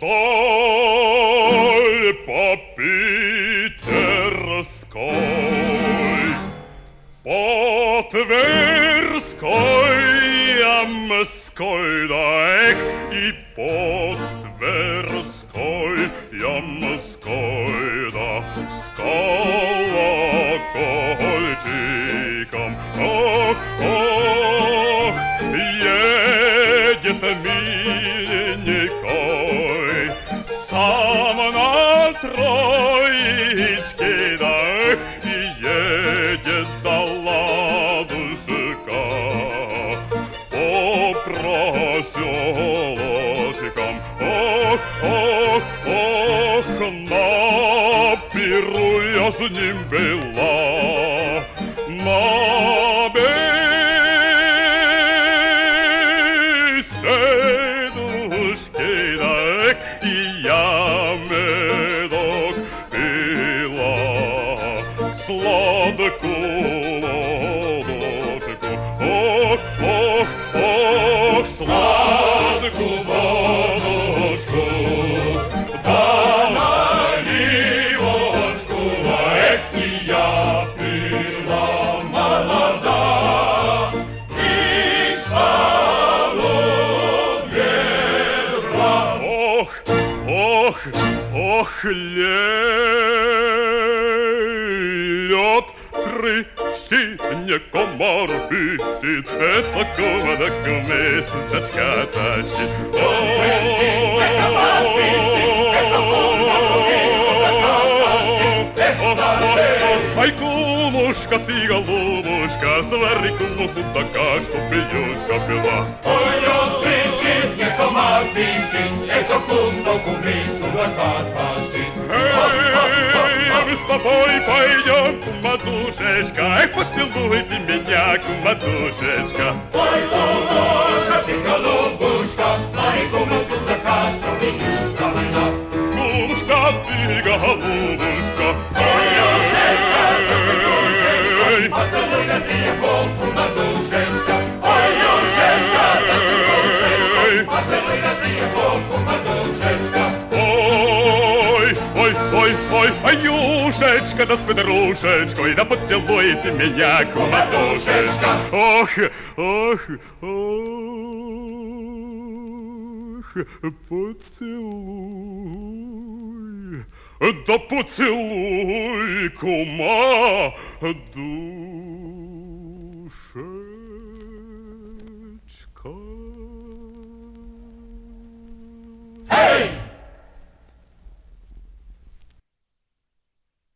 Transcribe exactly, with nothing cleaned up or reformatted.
вдоль по Питерской, по Тверской, Ямской, да эх, и по Тверской, Ямской, да с колокольчиком. Ох, ох, едет миленькой сам на троечке, да и едет до ладушка по проселочкам. Ох, ох, ох, на пиру я с ним была, на беседушке, да и я медок пила, сладку водочку. Ох, ох, ох, сладку водочку, да наливочку, эх, и я пила молода, и стану ведра. Ох, ох, ох, лед трясине комар пищит, это кувадок месяцочка тащит. Трясине комар пищит, это ай, кумушка, ты, голубушка, свари куму судака, чтоб пьюшка пила. Ой, лед трещит, не комар пищит, это куму куми судака тащит. Мы с тобой пойдем, кумадушечка, эх, поцелуй ты меня, кумадушечка. Ой, кумушка, ты, голубушка, свари куму судака, чтоб пьюшка пила. Кумушка, ты, голубушка, поцелуй на ты голку на душечка. Ой, юшечка, да ты душечка, поцелуй на ты голку на душечка. Ой, ой, ой, ой, ой, юшечка, да с подружечкой, да поцелуй ты меня, кумадушечка. Ох, ох, ох, поцелуй, да поцелуй, кума, ду.